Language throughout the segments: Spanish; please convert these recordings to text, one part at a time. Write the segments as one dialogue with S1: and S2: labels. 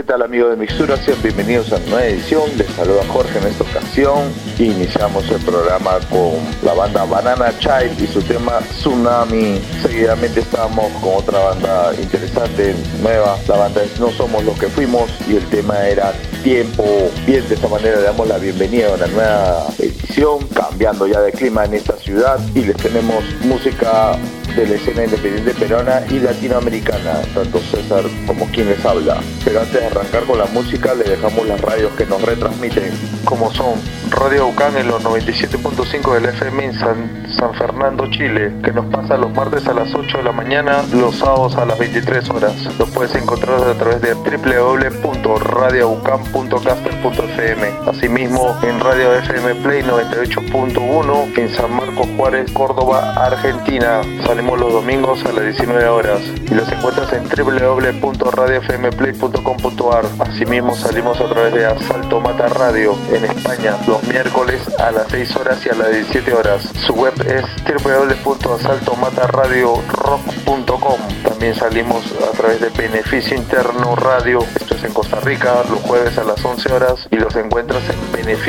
S1: tal, amigos de Mixtura? Sean bienvenidos a una nueva edición. Les saluda Jorge en esta ocasión. Iniciamos el programa con la banda Banana Child y su tema Tsunami. Seguidamente estábamos con otra banda interesante, nueva. La banda es No Somos Los Que Fuimos y el tema era Tiempo. Bien, de esta manera le damos la bienvenida a una nueva edición, cambiando ya de clima en esta ciudad, y les tenemos música de la escena independiente peruana y latinoamericana, tanto César como quien les habla. Pero antes de arrancar con la música, les dejamos las radios que nos retransmiten, como son Radio UCAN en los 97.5 del FM en San Fernando, Chile, que nos pasa los martes a las 8 de la mañana, los sábados a las 23 horas. Lo puedes encontrar a través de www.radioucam.caster.fm. Asimismo, en Radio FM Play 98.1 en San Marcos Juárez, Córdoba, Argentina. Salimos los domingos a las 19 horas y los encuentras en www.radiofmplay.com.ar. Asimismo, salimos a través de Asalto Mata Radio en España los miércoles a las 6 horas y a las 17 horas. Su web es www.asaltomataradiorock.com. También salimos a través de Beneficio Interno Radio, esto es en Costa Rica, los jueves a las 11 horas y los encuentras en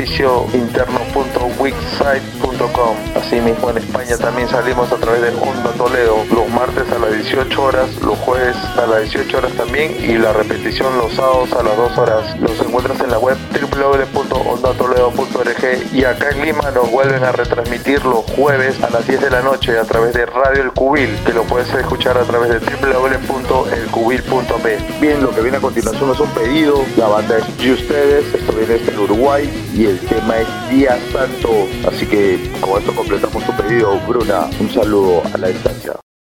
S1: beneficiointerno.wixsite.com. Asimismo, en España también salimos a través de Onda Toledo los martes a las 18 horas, los jueves a las 18 horas también, y la repetición los sábados a las 2 horas. Los encuentras en la web www.ondatoledo.org, y acá en Lima nos vuelven a retransmitir los jueves a las 10 de la noche a través de Radio El Cubil, que lo puedes escuchar a través de www.elcubil.p. Bien, lo que viene a continuación es un pedido. La banda es Y Ustedes, esto viene desde Uruguay y el tema es Día Santo. Así que con esto completamos tu pedido, Bruna. Un saludo a la distancia.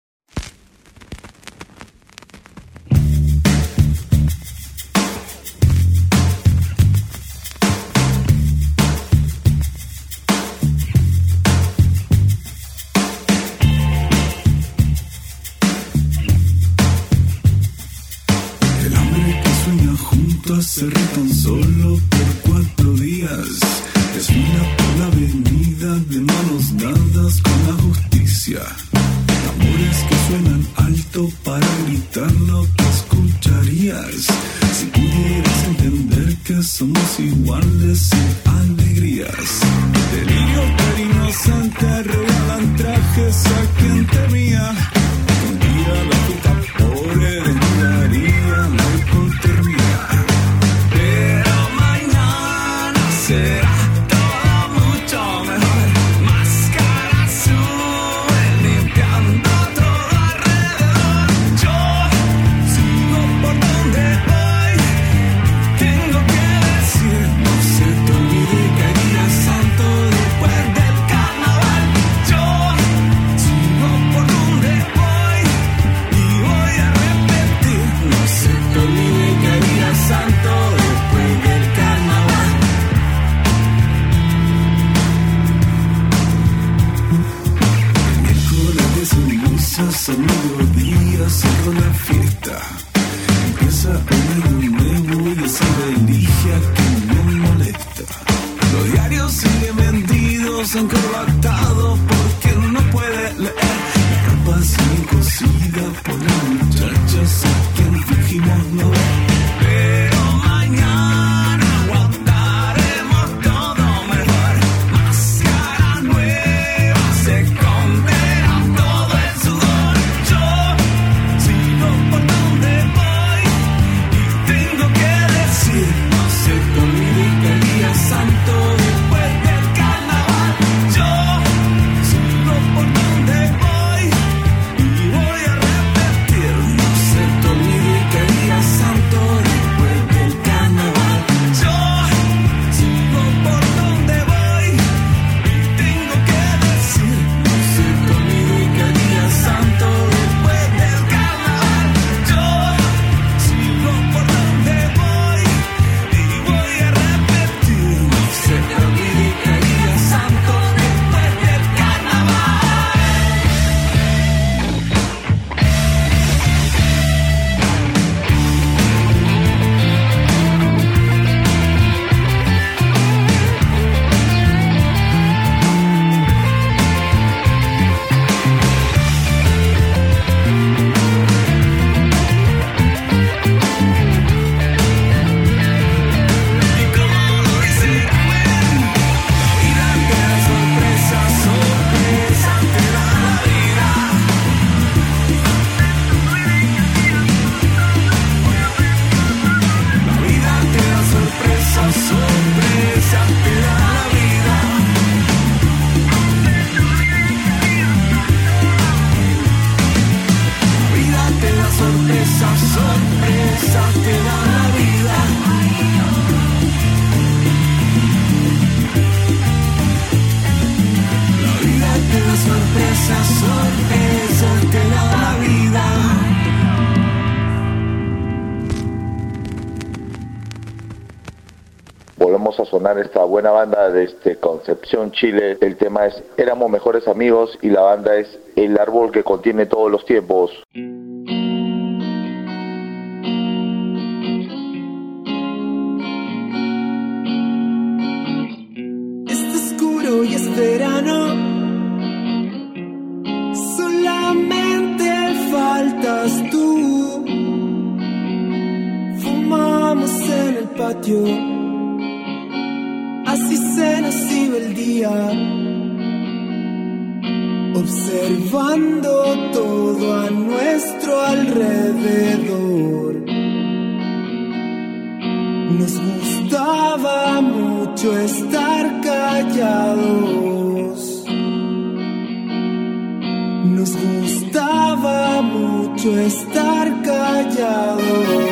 S2: Hacer tan solo por 4 días, desfila por la avenida de manos dadas con la justicia. Tambores que suenan alto para gritar lo que escucharías si pudieras entender que somos iguales sin alegrías. Delirio tan inocente, regalan trajes a quien temía. Mentira, la puta pobre desnudaría la hipotermia. Será todo mucho mejor. Máscara azul, limpiando todo alrededor. Yo sigo por donde voy. Tengo que decir, no se te olvide que hay día santo después del carnaval. Yo sigo por donde voy.
S1: volvemos a sonar esta buena banda de Concepción, Chile. El tema es Éramos Mejores Amigos y la banda es El Árbol que Contiene Todos los Tiempos.
S3: Es oscuro y es verano, solamente faltas tú. Fumamos en el patio, así se nos iba el día, observando todo a nuestro alrededor. Nos gustaba mucho estar callados. Nos gustaba mucho estar callados.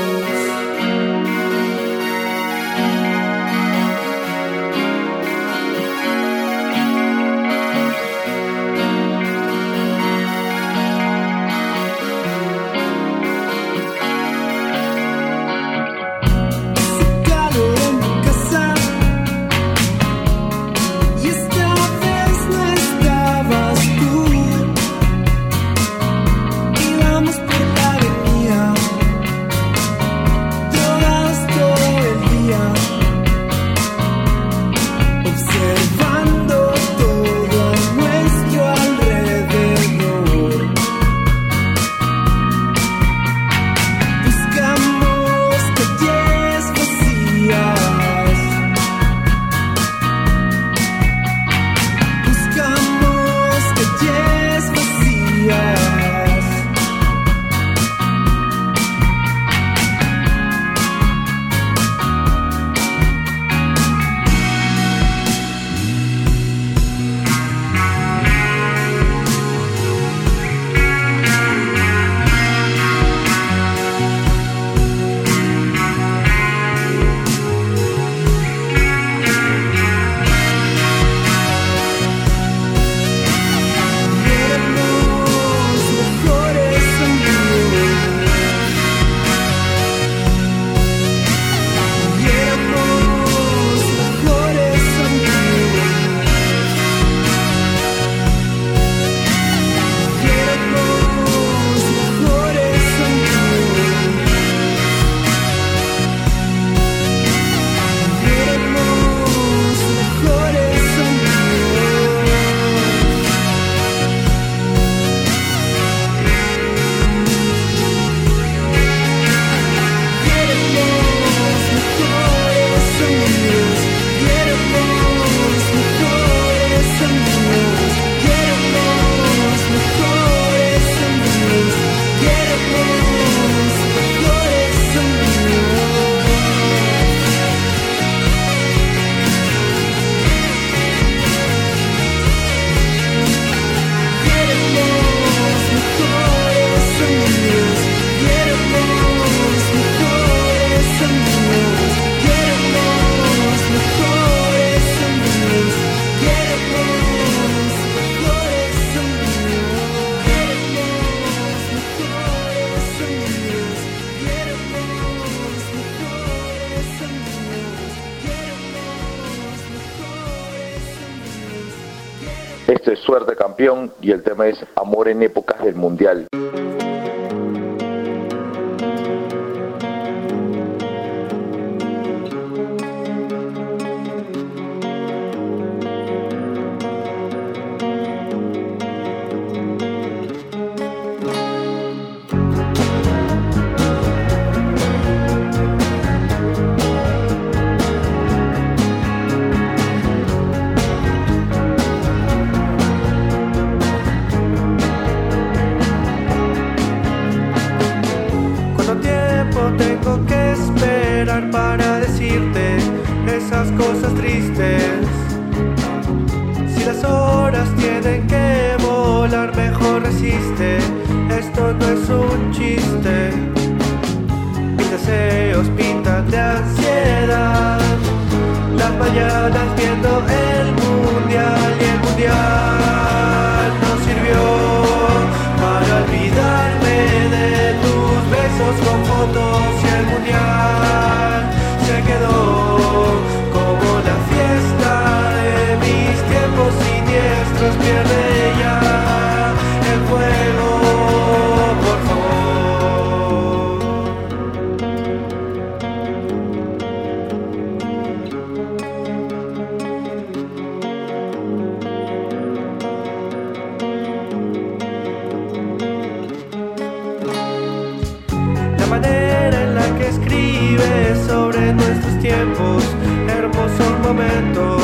S1: Esto es Suerte Campeón y el tema es Amor en épocas del Mundial.
S4: Tengo que esperar para decirte esas cosas tristes. Si las horas tienen que volar, mejor resiste. Esto no es un chiste. Mis deseos pintan de ansiedad. Las mañanas viendo el mundial y el mundial no sirvió para olvidarme de tus besos con fotos y el mundial se quedó con tiempos, hermosos momentos.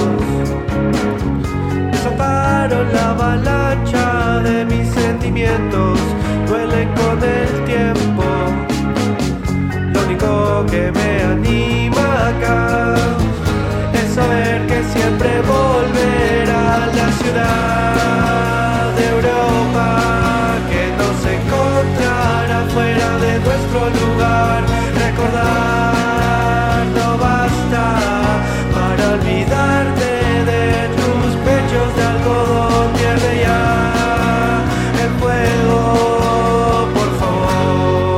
S4: Desataron la avalancha de mis sentimientos, duelen con el tiempo. Lo único que me anima acá es saber que siempre volverá a la ciudad de Europa, que nos encontrará fuera de nuestro lugar. Recordar no basta para olvidarte de tus pechos de algodón. Pierde ya el fuego, por favor.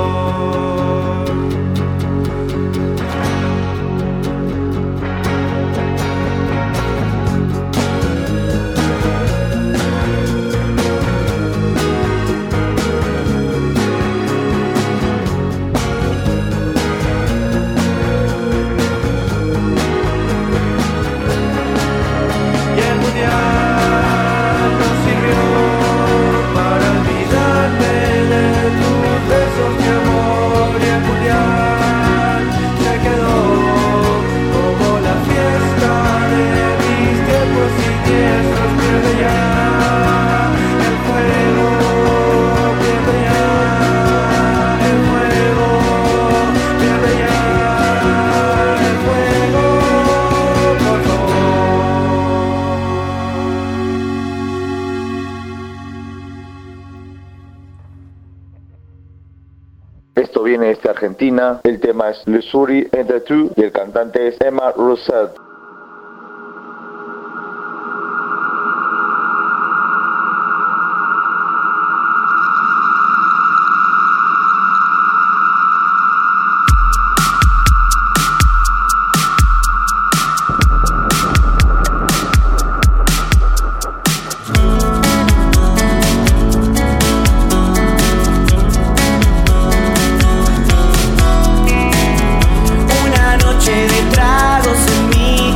S1: Esto viene desde Argentina, el tema es Le Souris entre tú y el cantante es Emma Rosset.
S5: Una noche de tragos en mi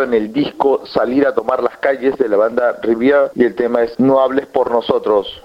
S1: en el disco Salir a tomar las calles de la banda Rivière, y el tema es No hables por nosotros.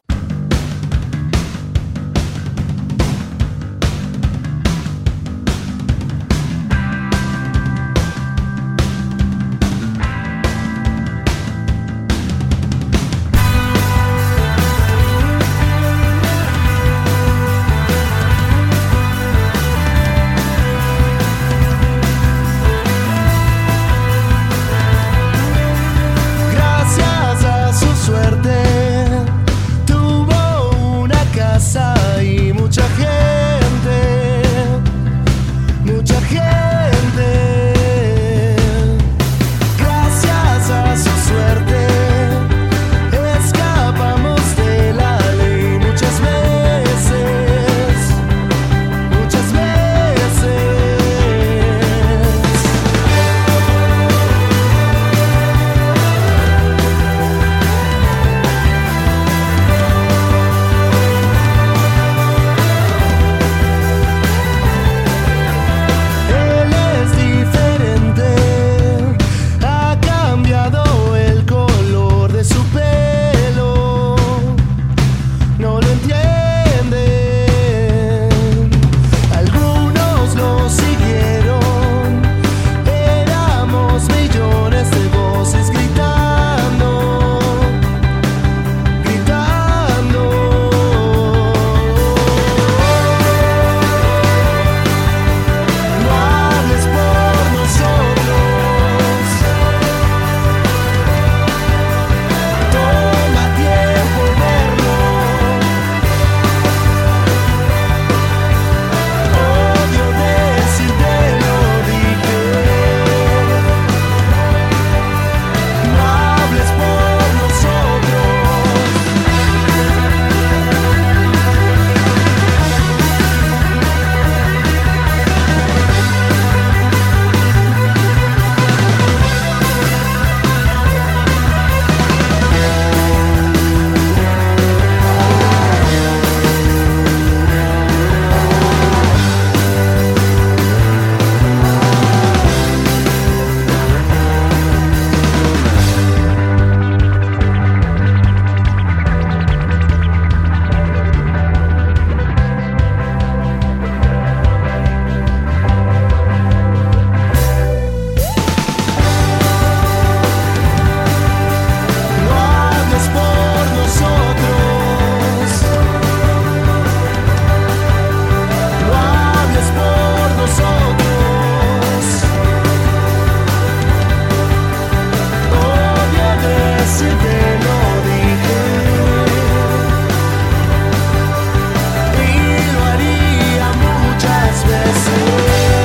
S3: Gracias a su suerte tuvo una casa y mucha gente, mucha gente. Gracias a su suerte escapamos de la ley muchas veces, muchas veces. Él es diferente, ha cambiado el color de su pelo, no lo entienden. Algunos lo siguieron, éramos millones de voces gritando, gritando. No hables por nosotros, toma tiempo en verlo. Odio decirte lo dije. No hables por nosotros. No hables por nosotros. No hables por nosotros. Odio decirte lo dije, y lo haría muchas veces.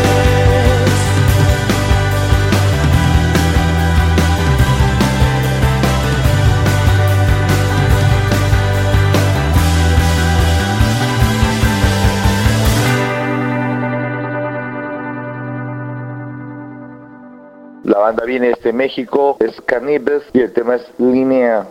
S1: La banda viene desde México, es Canibes, y el tema es Línea.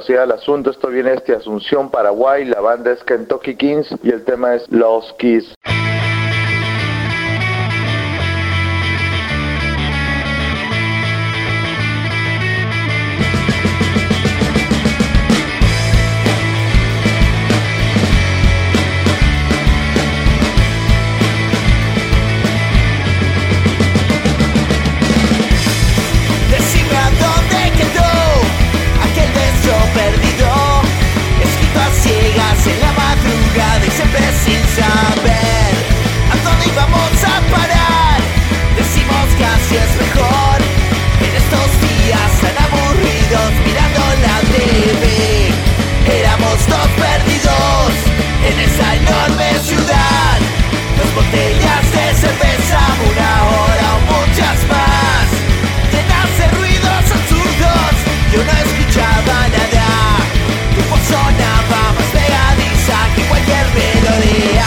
S1: velocidad al asunto. Esto viene desde Asunción, Paraguay. La banda es Kentucky Kings y el tema es Los Kids.
S3: En la madrugada y siempre sin saber a dónde íbamos a parar. Decimos que así es mejor en estos días tan aburridos mirando la TV. Éramos dos perdidos en esa enorme ciudad. Dos botellas de cerveza, una hora o muchas más, llenas de ruidos absurdos. Yo no escuchaba nada. Tu voz sonaba más pegadiza que cualquier melodía.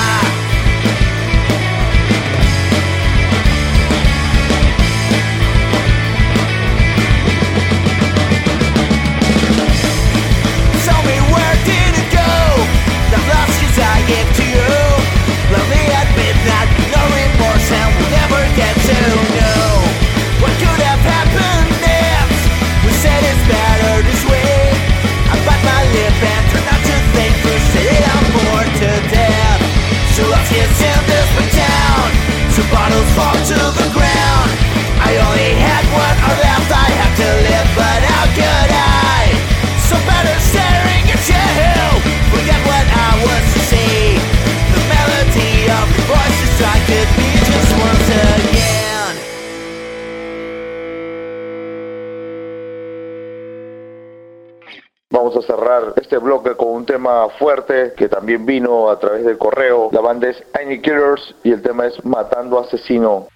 S3: Tell me where did it go? The lost kiss I gave to you. Lonely at midnight, no remorse, and we'll never get to know what could have happened next. We said it's better this way. I bite my lip and try not to think. First say I'm bored to death. So lost kids in this big town. Some bottles fall to the ground. I only had one or left. I have to live, but how could I? So better staring at you. Forget what I was to say. The melody of your voices I could be just once again.
S1: Vamos a cerrar este bloque con un tema fuerte que también vino a través del correo. La banda es Any Killers y el tema es Matando Asesino.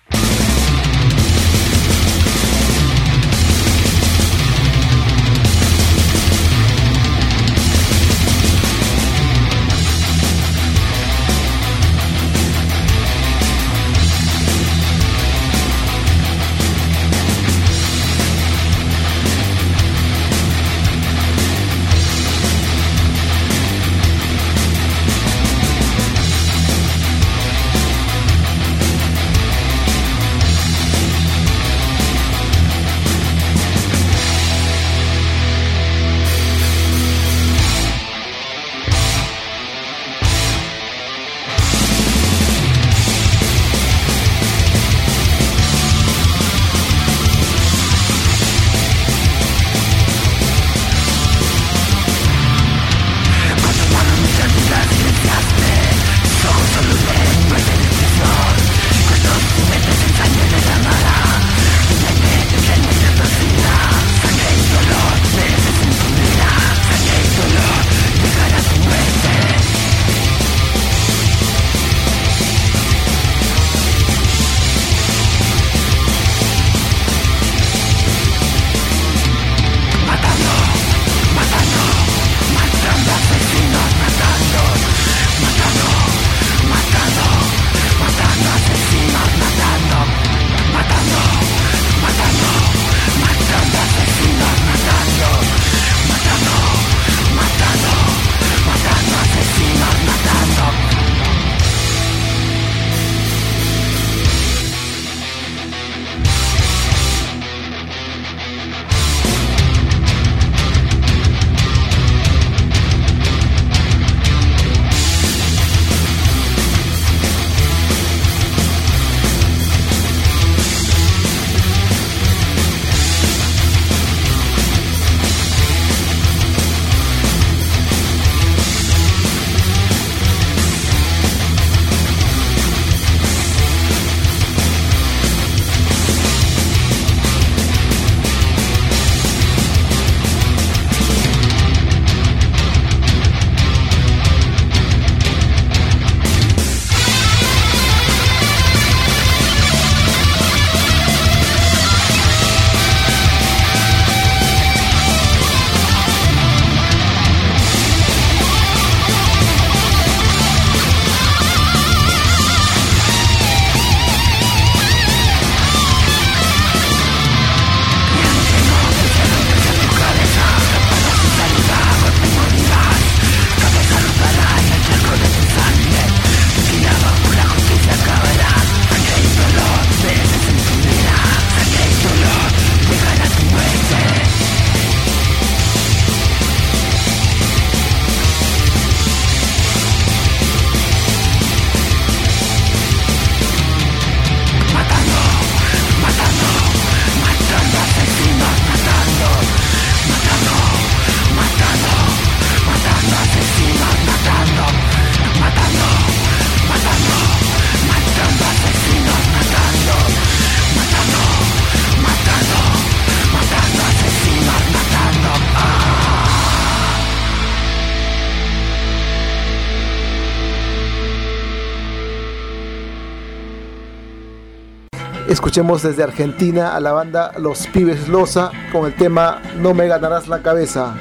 S5: Escuchemos desde Argentina a la banda Los Pibes Loza con el tema No me ganarás la cabeza.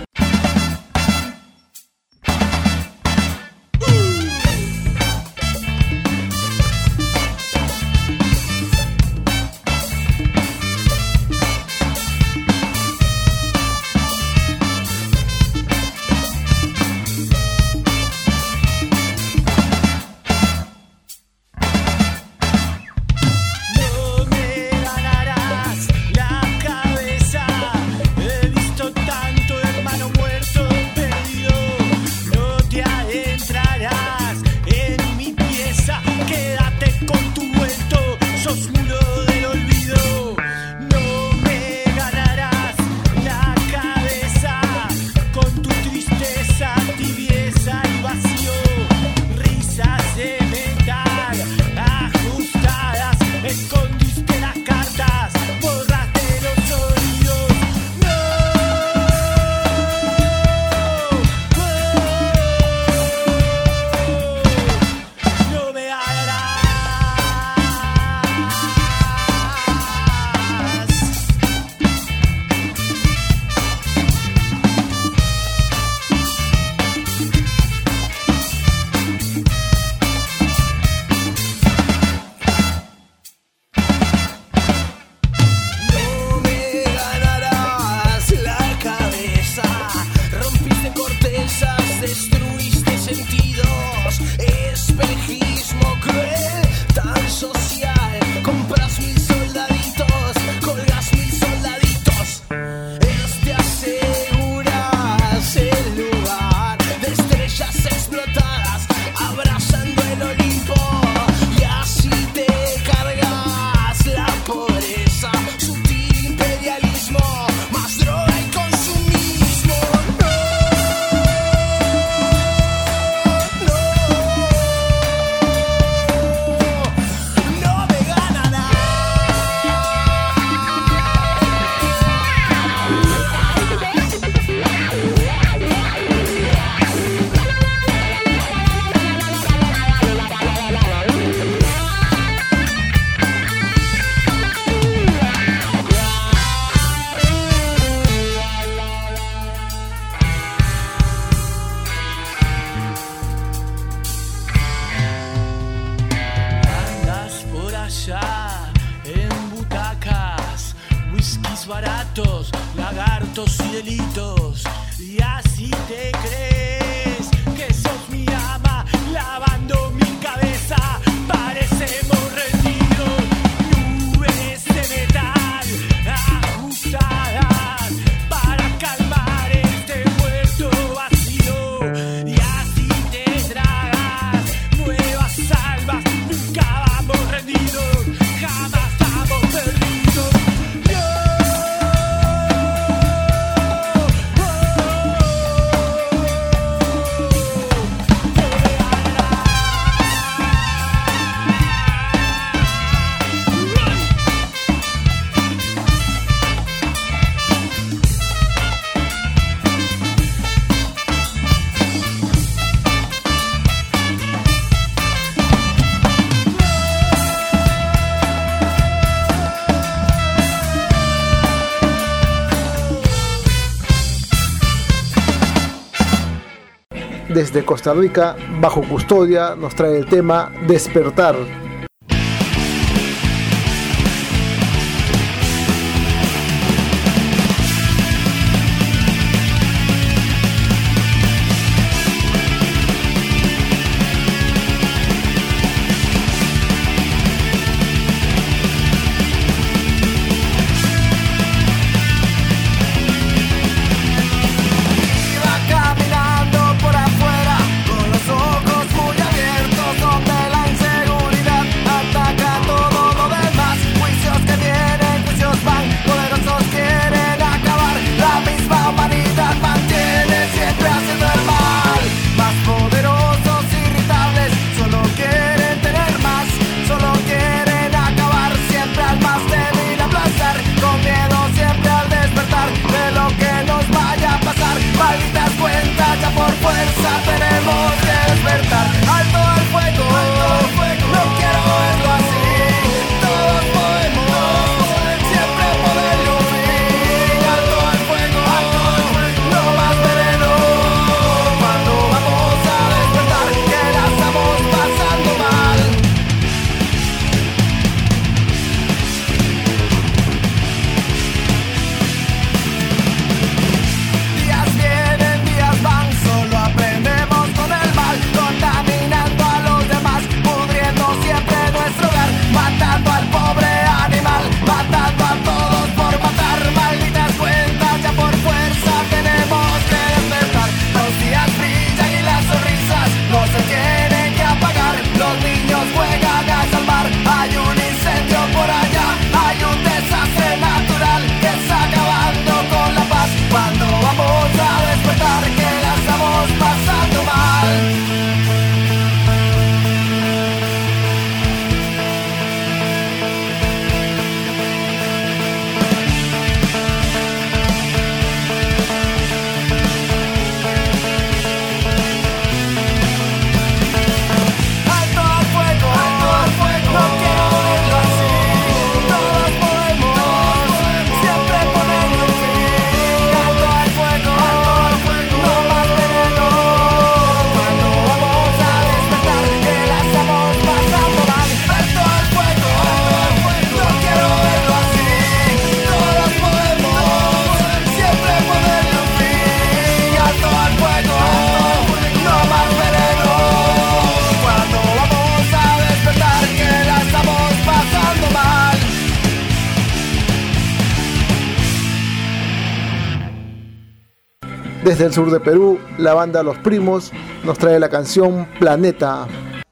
S5: Desde Costa Rica, Bajo Custodia, nos trae el tema Despertar.
S3: Caminando por afuera, con los ojos muy abiertos, donde la inseguridad
S5: Desde el sur de Perú, la banda Los Primos nos trae la canción Planeta.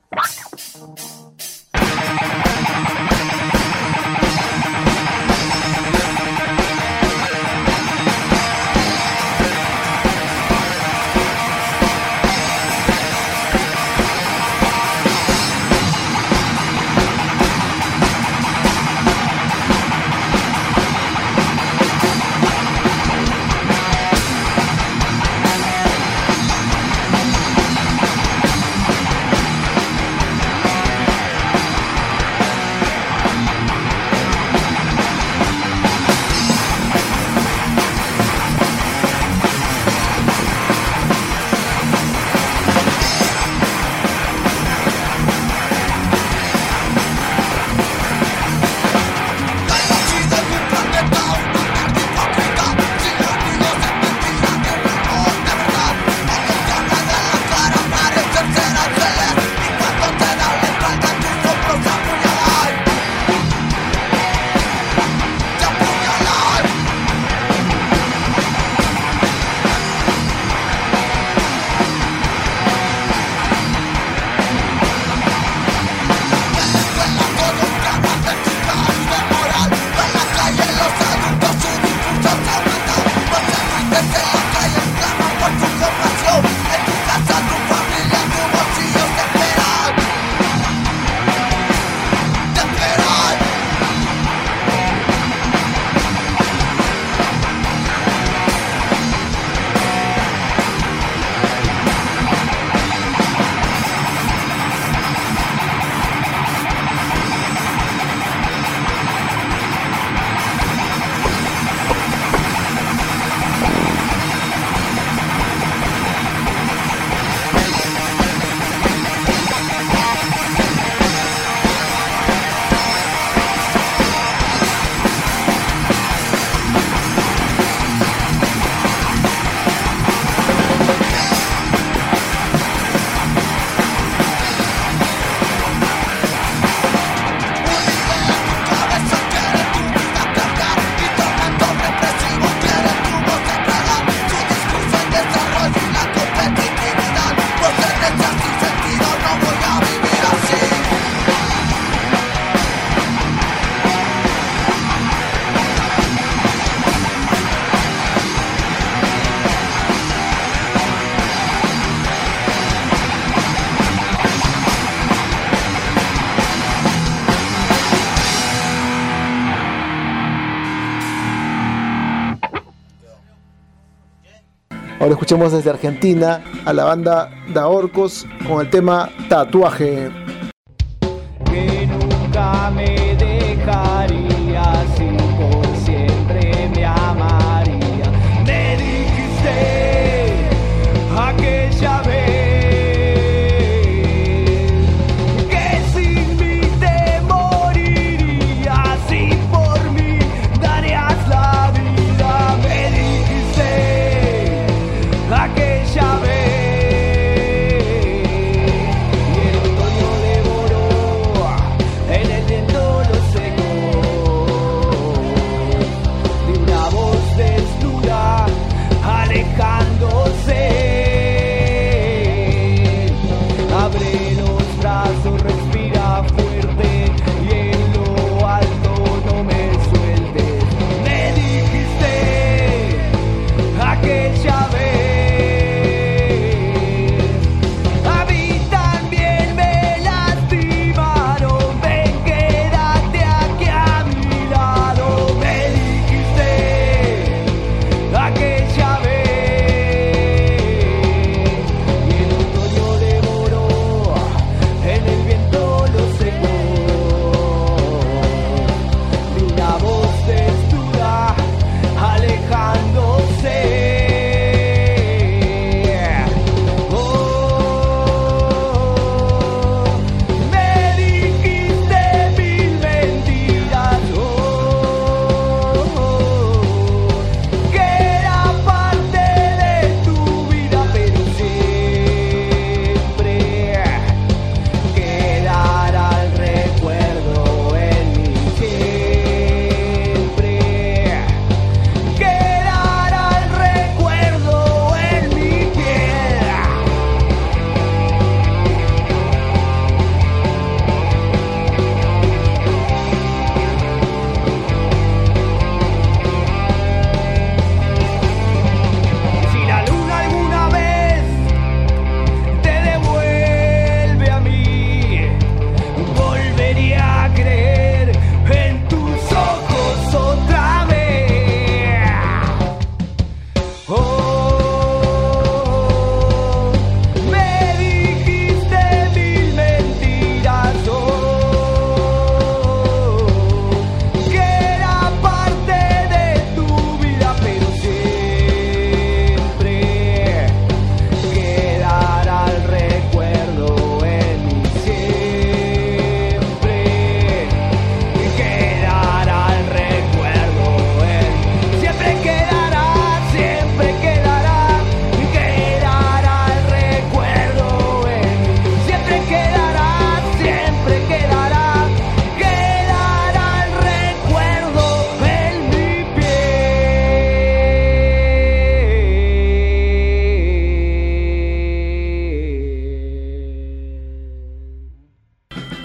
S5: Ahora escuchemos desde Argentina a la banda Daorcos con el tema Tatuaje.
S4: Que nunca me dejaría, si por siempre me amaría. Me dijiste aquella vez que sin mí te morirías y por mí darías la vida. Me dijiste aquella vez. Y el otoño devoró en el viento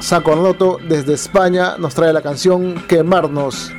S5: Sacornoto desde España nos trae la canción Quemarnos.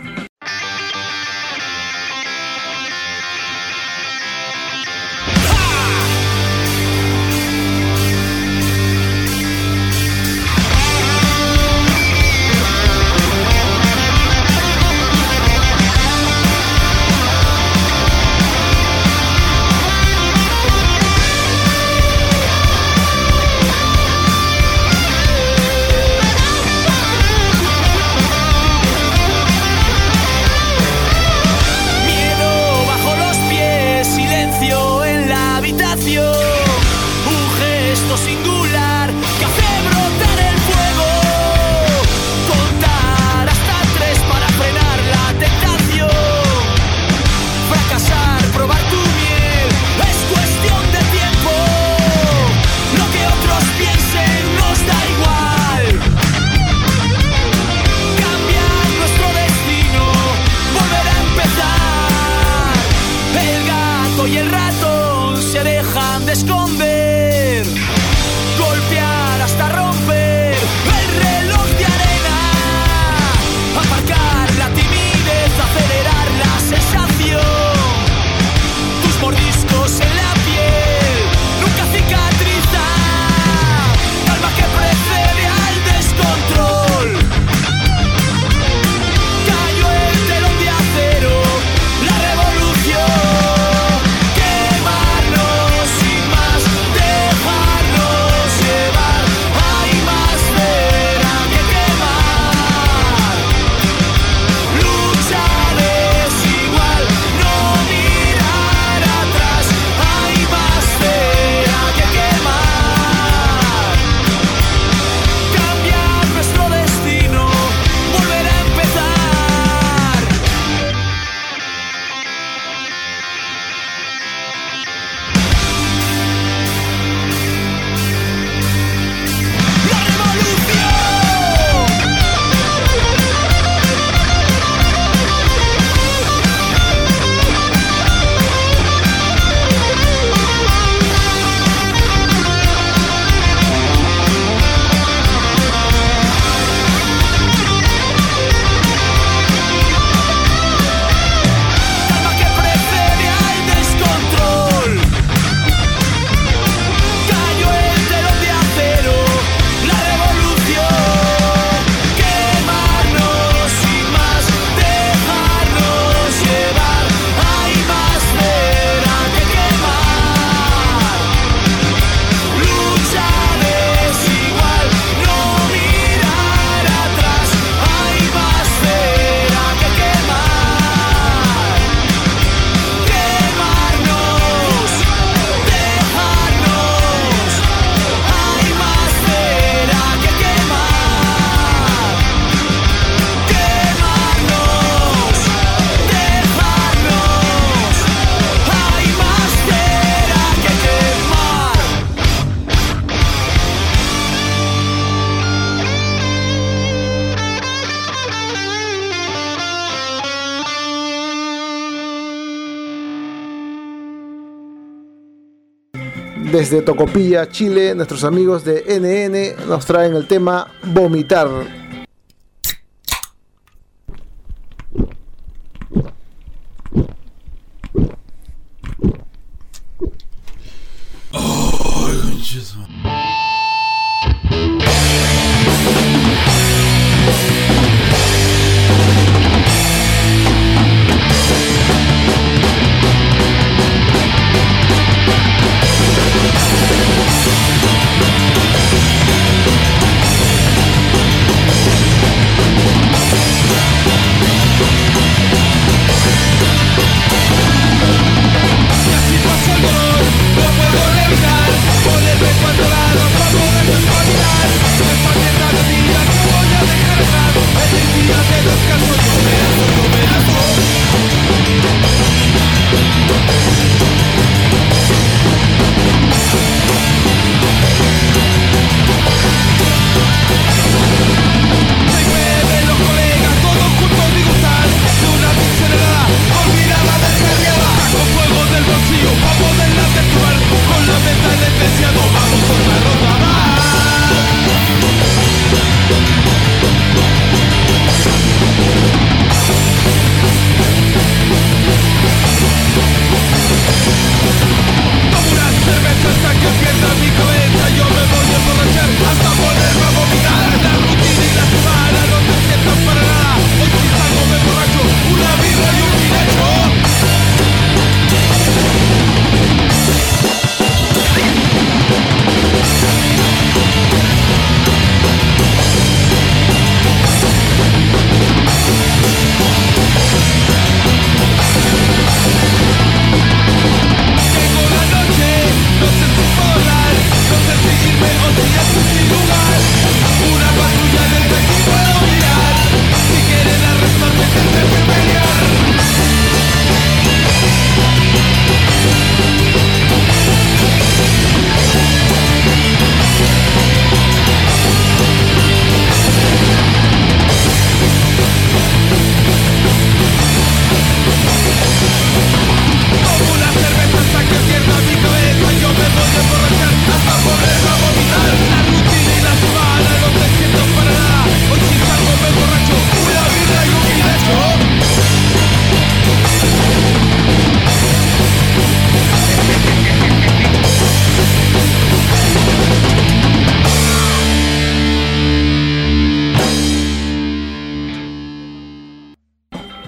S5: Desde Tocopilla, Chile, nuestros amigos de NN nos traen el tema Vomitar.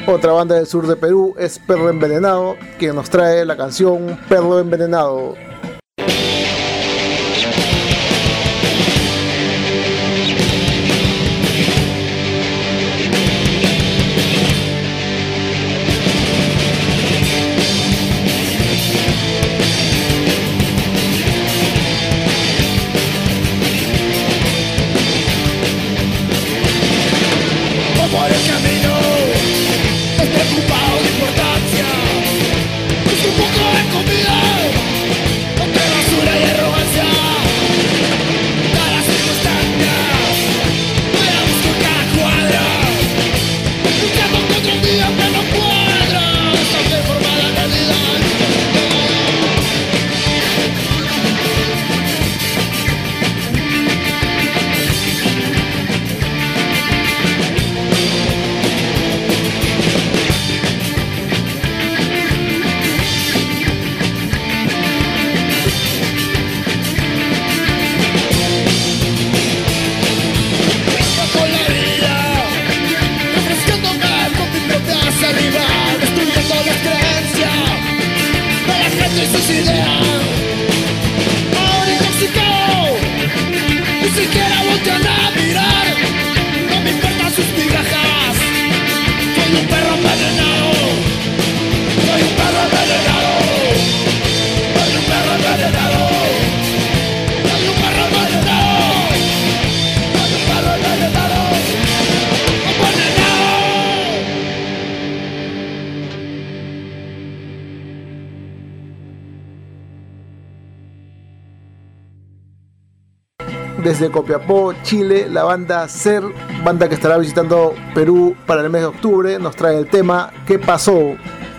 S5: Otra banda del sur de Perú es Perro Envenenado, que nos trae la canción Perro Envenenado. Desde Copiapó, Chile, la banda Ser, banda que estará visitando Perú para el mes de octubre, nos trae el tema ¿Qué pasó?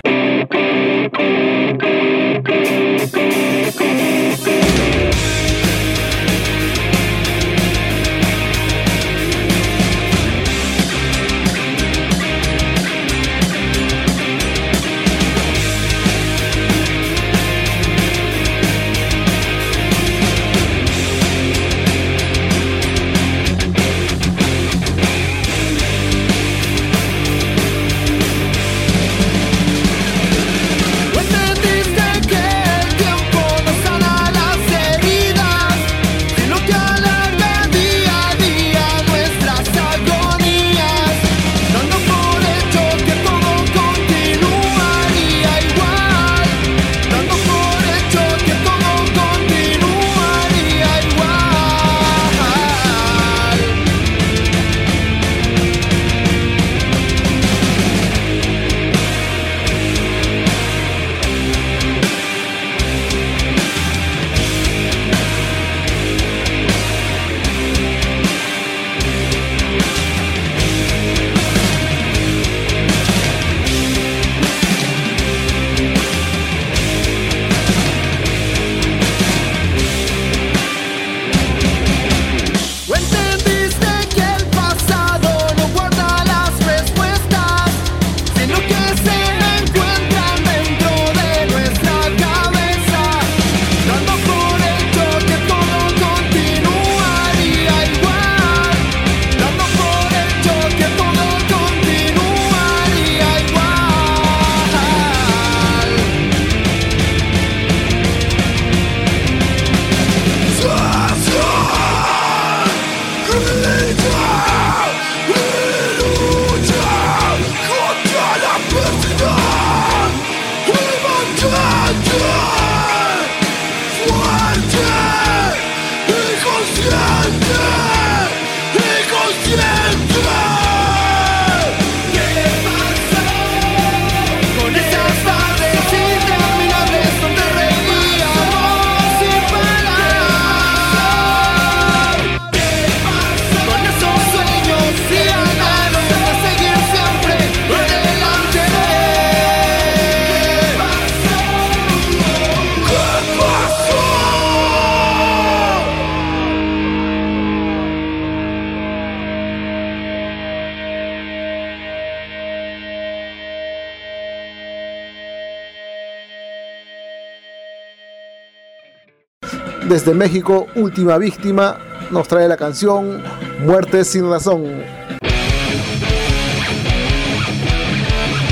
S5: Desde México, Última Víctima nos trae la canción Muerte sin razón.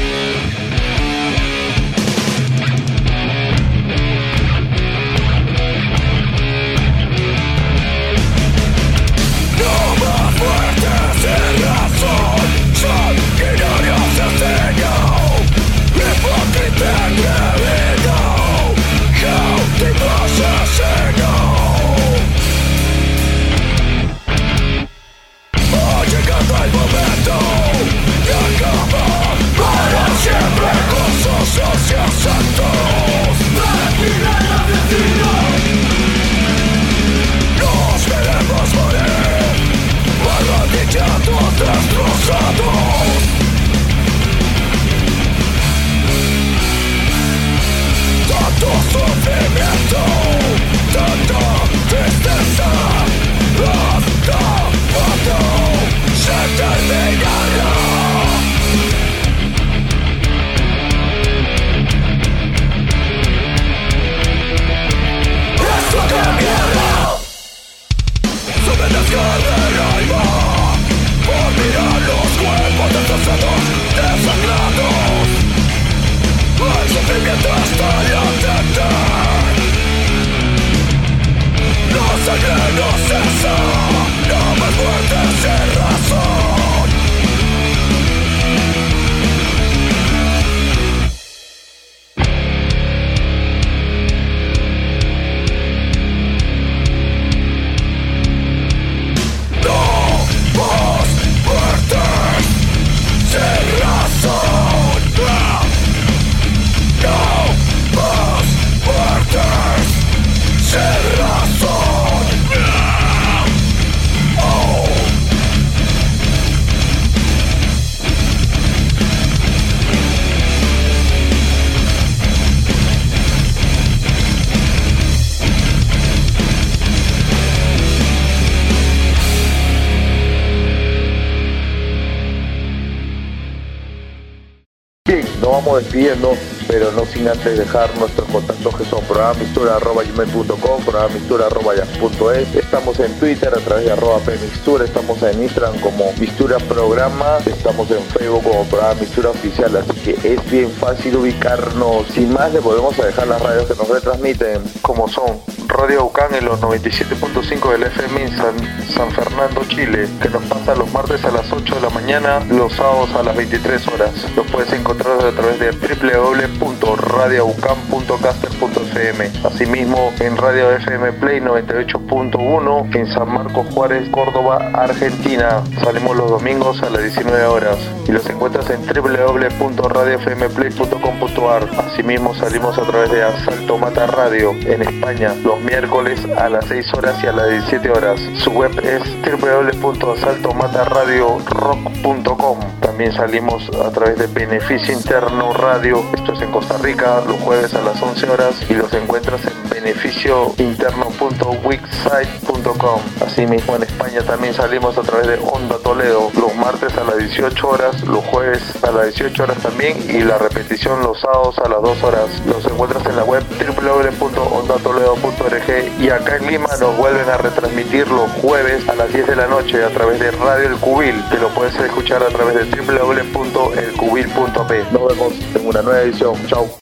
S1: Nos vamos despidiendo, pero no sin antes dejar nuestros contactos, que son programamistura@gmail.com, programamistura@yahoo.es. Estamos en Twitter a través de @pmixtura, estamos en Instagram como Mistura Programa, estamos en Facebook como Programa Mistura Oficial, así que es bien fácil ubicarnos. Sin más, le volvemos a dejar las radios que nos retransmiten, como son Radio UCAN en los 97.5 del FM en San Fernando, Chile, que nos pasa los martes a las 8 de la mañana, los sábados a las 23 horas. Lo puedes encontrar a través de www.radioucam.caster.fm. Asimismo, en Radio FM Play 98.1 en San Marcos Juárez, Córdoba, Argentina. Salimos los domingos a las 19 horas y los encuentras en www.radiofmplay.com.ar. Asimismo, salimos a través de Asalto Mata Radio en España los miércoles a las 6 horas y a las 17 horas. Su web es www.asaltomataradiorock.com. También salimos a través de Beneficio Interno Radio, esto es en Costa Rica, los jueves a las 11 horas y los encuentras en beneficiointerno.wixsite.com. Asimismo, en España también salimos a través de Onda Toledo, los martes a las 18 horas, los jueves a las 18 horas también y la repetición los sábados a las 2 horas. Los encuentras en la web www.ondatoledo.org y acá en Lima nos vuelven a retransmitir los jueves a las 10 de la noche a través de Radio El Cubil, que lo puedes escuchar a través de www.elcubil.p. Nos vemos en una nueva edición. Chao.